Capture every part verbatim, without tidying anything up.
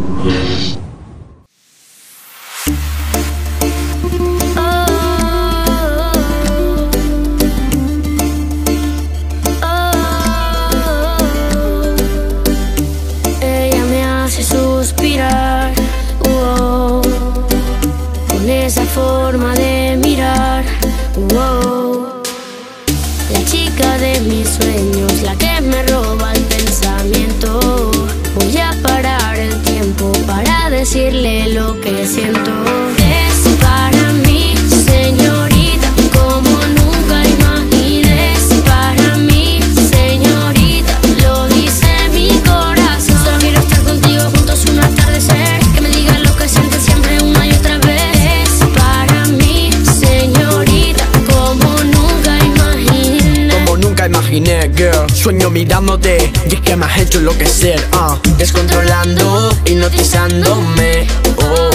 Ella me hace suspirar, oh, con esa forma de mirar, oh. La chica de mis sueños, la que me roba el pensamiento. Voy a parar el tiempo para decirle lo que siento. Es para mí, señorita, como nunca imaginé. Es para mí, señorita, lo dice mi corazón. Solo quiero estar contigo juntos un atardecer, que me digas lo que sientes siempre una y otra vez. Es para mí, señorita, como nunca imaginé. Como nunca imaginé, girl. Sueño mirándote y es que me has hecho enloquecer, uh, descontrolando, hipnotizándome, oh.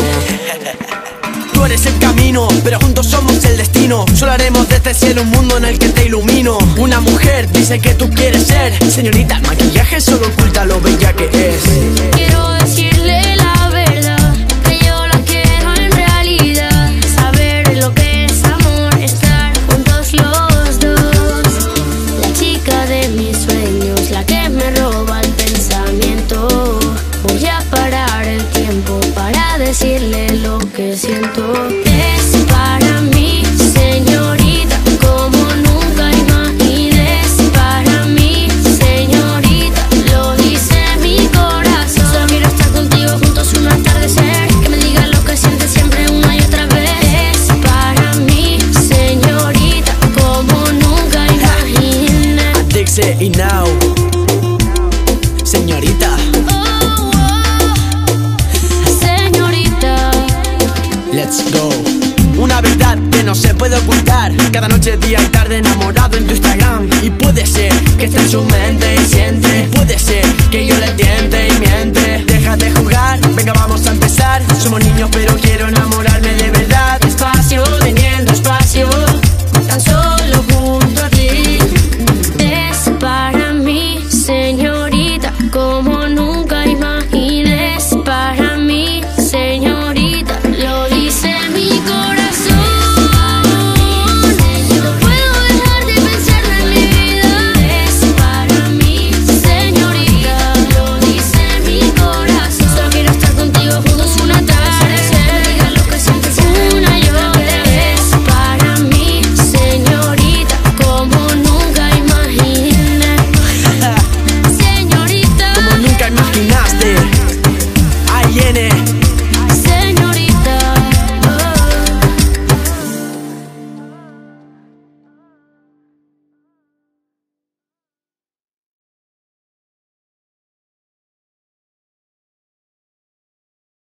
Tú eres el camino, pero juntos somos el destino. Solo haremos de este cielo un mundo en el que te ilumino. Una mujer dice que tú quieres ser señorita, el maquillaje solo oculta lo bella que es. Quiero decirle la verdad, que yo la quiero en realidad. Saber lo que es amor, estar juntos los dos. La chica de mis sueños, la que me roba el pensamiento. Voy a parar el tiempo para decirle lo que siento. Es para mí, señorita, como nunca imaginé. Es para mí, señorita, lo dice mi corazón. Solo quiero estar contigo juntos un atardecer, que me digas lo que sientes siempre una y otra vez. Es para mí, señorita, como nunca imaginé. Dixie y now, señorita. Oh, oh, señorita. Let's go. Una verdad que no se puede ocultar. Cada noche, día y tarde enamorado en tu Instagram. Y puede ser que esté en su mente y siente. Puede ser que yo le tiente y miente. Deja de jugar, venga vamos a empezar. Somos niños pero quiero enamorarme de verdad. Despacio, teniendo espacio, tan solo junto a ti. Es para mí, señorita, como nunca imaginé. Es para mí, señorita, lo dice mi corazón. No puedo dejar de pensar en mi vida. Es para mí, señorita, lo dice mi corazón. Solo quiero estar contigo juntos un atardecer, que digas lo que sientes una y otra vez. Es para mí, señorita, como nunca imaginé. Señorita, Como nunca imaginaste. I N